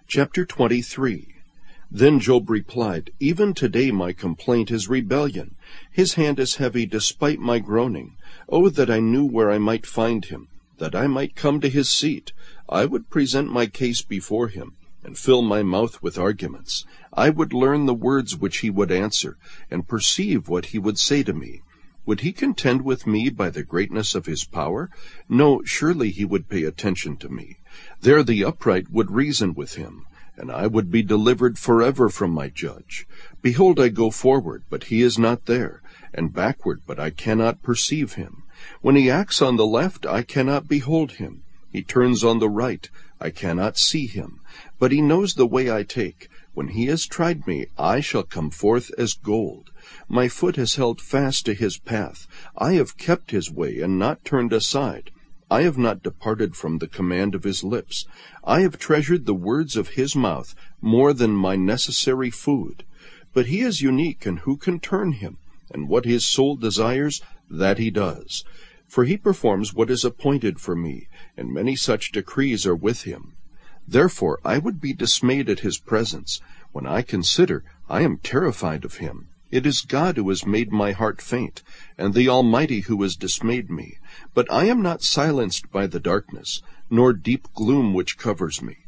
Chapter 23. Then Job replied, Even today my complaint is rebellion. His hand is heavy despite my groaning. Oh, that I knew where I might find him, that I might come to his seat. I would present my case before him, and fill my mouth with arguments. I would learn the words which he would answer, and perceive what he would say to me. Would he contend with me by the greatness of his power? No, surely he would pay attention to me. There the upright would reason with him, and I would be delivered forever from my judge. Behold, I go forward, but he is not there, and backward, but I cannot perceive him. When he acts on the left, I cannot behold him. He turns on the right, I cannot see him. But he knows the way I take. When he has tried me, I shall come forth as gold. My foot has held fast to his path. I have kept his way and not turned aside. I have not departed from the command of his lips. I have treasured the words of his mouth more than my necessary food. But he is unique, and who can turn him? And what his soul desires, that he does. For he performs what is appointed for me, and many such decrees are with him. Therefore I would be dismayed at his presence. When I consider, I am terrified of him. It is God who has made my heart faint, and the Almighty who has dismayed me. But I am not silenced by the darkness, nor deep gloom which covers me.